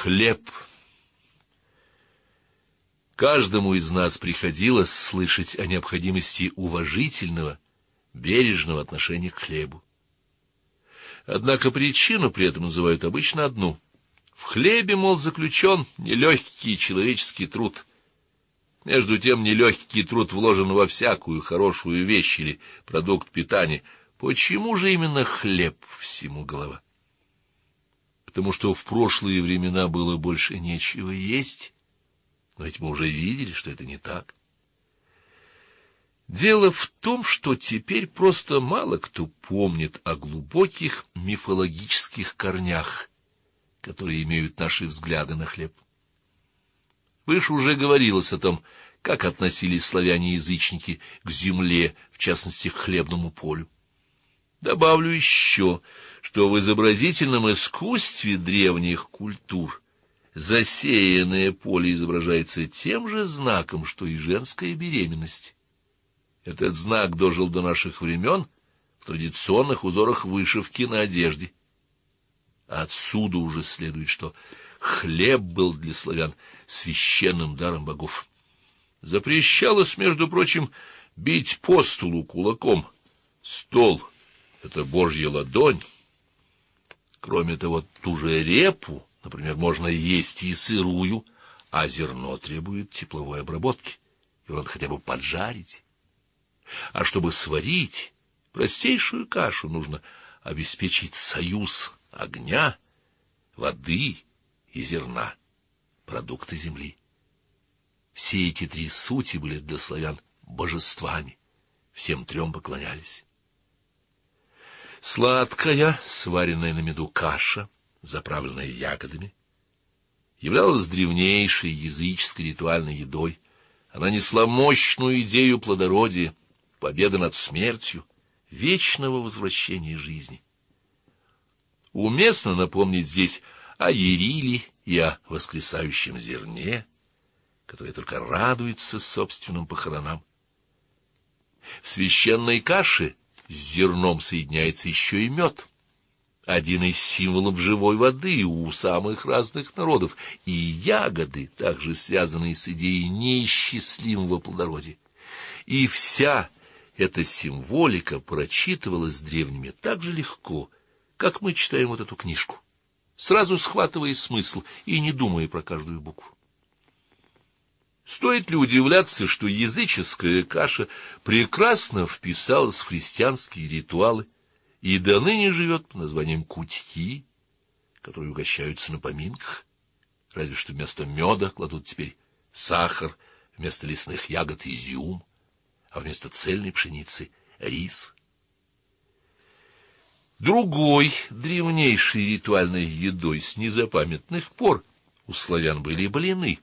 Хлеб. Каждому из нас приходилось слышать о необходимости уважительного, бережного отношения к хлебу. Однако причину при этом называют обычно одну. В хлебе, мол, заключен нелегкий человеческий труд. Между тем, нелегкий труд вложен во всякую хорошую вещь или продукт питания. Почему же именно хлеб всему голова? Потому что в прошлые времена было больше нечего есть. Но ведь мы уже видели, что это не так. Дело в том, что теперь просто мало кто помнит о глубоких мифологических корнях, которые имеют наши взгляды на хлеб. Выше уже говорилось о том, как относились славяне-язычники к земле, в частности, к хлебному полю. Добавлю еще, что в изобразительном искусстве древних культур засеянное поле изображается тем же знаком, что и женская беременность. Этот знак дожил до наших времен в традиционных узорах вышивки на одежде. Отсюда уже следует, что хлеб был для славян священным даром богов. Запрещалось, между прочим, бить по столу кулаком. Стол — это Божья ладонь. Кроме того, ту же репу, например, можно есть и сырую, а зерно требует тепловой обработки, его надо хотя бы поджарить. А чтобы сварить простейшую кашу, нужно обеспечить союз огня, воды и зерна, продукты земли. Все эти три сути были для славян божествами, всем трем поклонялись. Сладкая, сваренная на меду каша, заправленная ягодами, являлась древнейшей языческой ритуальной едой. Она несла мощную идею плодородия, победы над смертью, вечного возвращения жизни. Уместно напомнить здесь о Яриле и о воскресающем зерне, которое только радуется собственным похоронам. В священной каше с зерном соединяется еще и мед, один из символов живой воды у самых разных народов, и ягоды, также связанные с идеей неисчислимого плодородия. И вся эта символика прочитывалась древними так же легко, как мы читаем вот эту книжку, сразу схватывая смысл и не думая про каждую букву. Стоит ли удивляться, что языческая каша прекрасно вписалась в христианские ритуалы и до ныне живет под названием кутьи, которые угощаются на поминках, разве что вместо меда кладут теперь сахар, вместо лесных ягод — изюм, а вместо цельной пшеницы — рис. Другой древнейшей ритуальной едой с незапамятных пор у славян были блины.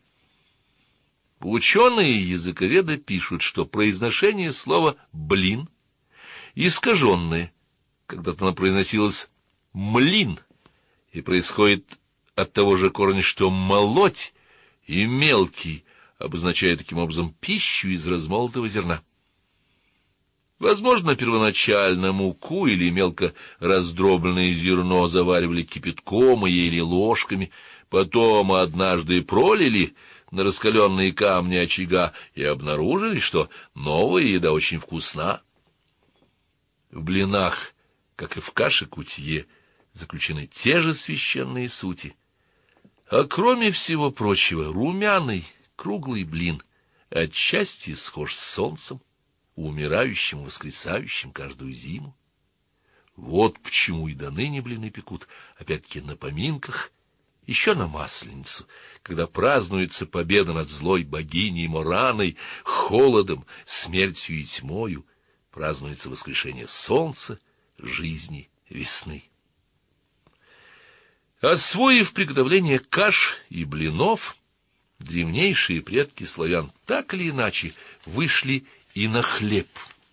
Ученые-языковеды пишут, что произношение слова «блин» искаженное. Когда-то оно произносилось «млин», и происходит от того же корня, что «молоть», и «мелкий», обозначая таким образом пищу из размолотого зерна. Возможно, первоначально муку или мелко раздробленное зерно заваривали кипятком и ели ложками, потом однажды пролили на раскаленные камни очага и обнаружили, что новая еда очень вкусна. В блинах, как и в каше кутье, заключены те же священные сути. А кроме всего прочего, румяный круглый блин отчасти схож с солнцем, умирающим, воскресающим каждую зиму. Вот почему и до ныне блины пекут, опять-таки на поминках, еще на Масленицу, когда празднуется победа над злой богиней Мораной, холодом, смертью и тьмою, празднуется воскрешение солнца, жизни, весны. Освоив приготовление каш и блинов, древнейшие предки славян так или иначе вышли и на хлеб.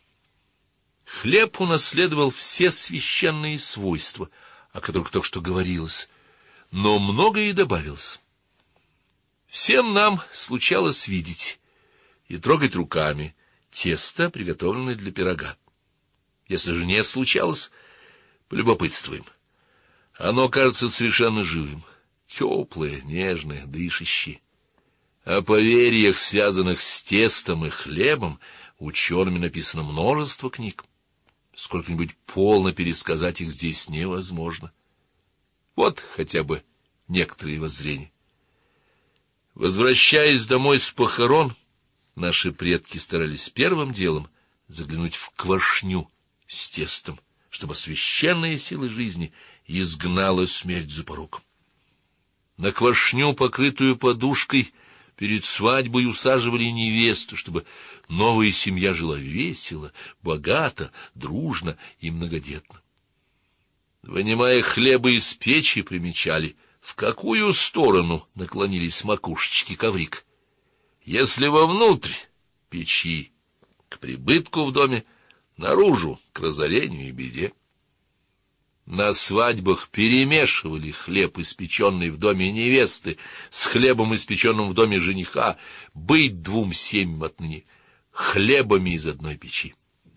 Хлеб унаследовал все священные свойства, о которых только что говорилось, но многое и добавилось. Всем нам случалось видеть и трогать руками тесто, приготовленное для пирога. Если же не случалось, полюбопытствуем. Оно кажется совершенно живым, теплые, нежные, дышащие. О поверьях, связанных с тестом и хлебом, учеными написано множество книг. Сколько-нибудь полно пересказать их здесь невозможно. Вот хотя бы некоторые воззрения. Возвращаясь домой с похорон, наши предки старались первым делом заглянуть в квашню с тестом, чтобы священная сила жизни изгнала смерть за порогом. На квашню, покрытую подушкой, перед свадьбой усаживали невесту, чтобы новая семья жила весело, богато, дружно и многодетно. Вынимая хлеба из печи, примечали, в какую сторону наклонились макушечки коврик. Если вовнутрь печи, к прибытку в доме, наружу, к разорению и беде. На свадьбах перемешивали хлеб, испеченный в доме невесты, с хлебом, испеченным в доме жениха, быть двум семьям отныне хлебами из одной печи.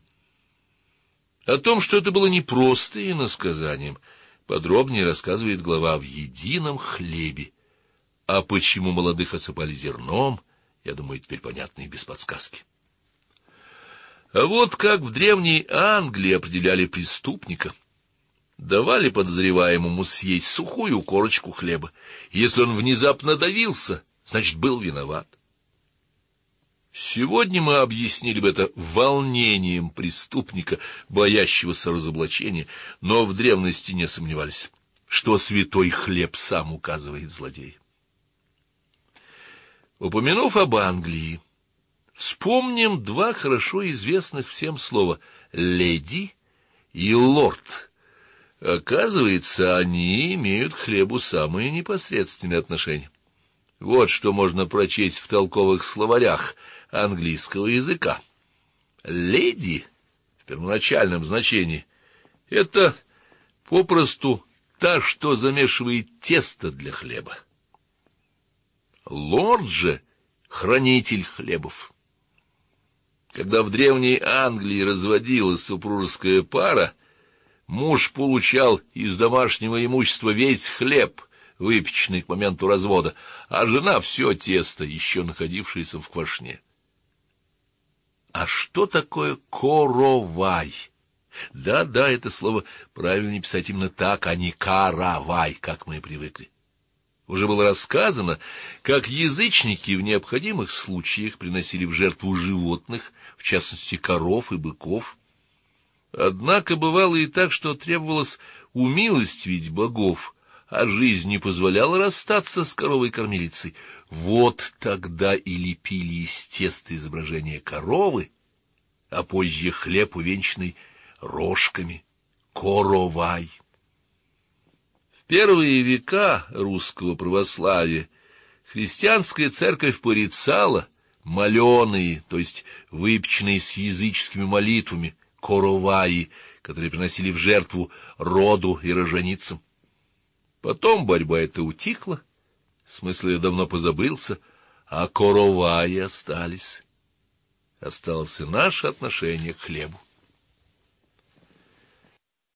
О том, что это было непросто и иносказанием, подробнее рассказывает глава «В едином хлебе». А почему молодых осыпали зерном, я думаю, теперь понятно и без подсказки. А вот как в древней Англии определяли преступника. Давали подозреваемому съесть сухую корочку хлеба. Если он внезапно давился, значит, был виноват. Сегодня мы объяснили бы это волнением преступника, боящегося разоблачения, но в древности не сомневались, что святой хлеб сам указывает злодея. Упомянув об Англии, вспомним два хорошо известных всем слова «леди» и «лорд». Оказывается, они имеют к хлебу самые непосредственные отношения. Вот что можно прочесть в толковых словарях английского языка. «Леди» в первоначальном значении — это попросту та, что замешивает тесто для хлеба. «Лорд» же — хранитель хлебов. Когда в древней Англии разводилась супружеская пара, муж получал из домашнего имущества весь хлеб, выпеченный к моменту развода, а жена все тесто, еще находившееся в квашне. А что такое коровай? Да, это слово правильно писать именно так, а не каравай, как мы привыкли. Уже было рассказано, как язычники в необходимых случаях приносили в жертву животных, в частности коров и быков. Однако бывало и так, что требовалось умилостивить богов, а жизнь не позволяла расстаться с коровой-кормилицей. Вот тогда и лепили из теста изображение коровы, а позже хлеб, увенчанный рожками, коровай. В первые века русского православия христианская церковь порицала моленые, то есть выпеченные с языческими молитвами, короваи, которые приносили в жертву роду и роженицам. Потом борьба эта утихла, смысл ее давно позабылся, а короваи остались. Осталось и наше отношение к хлебу.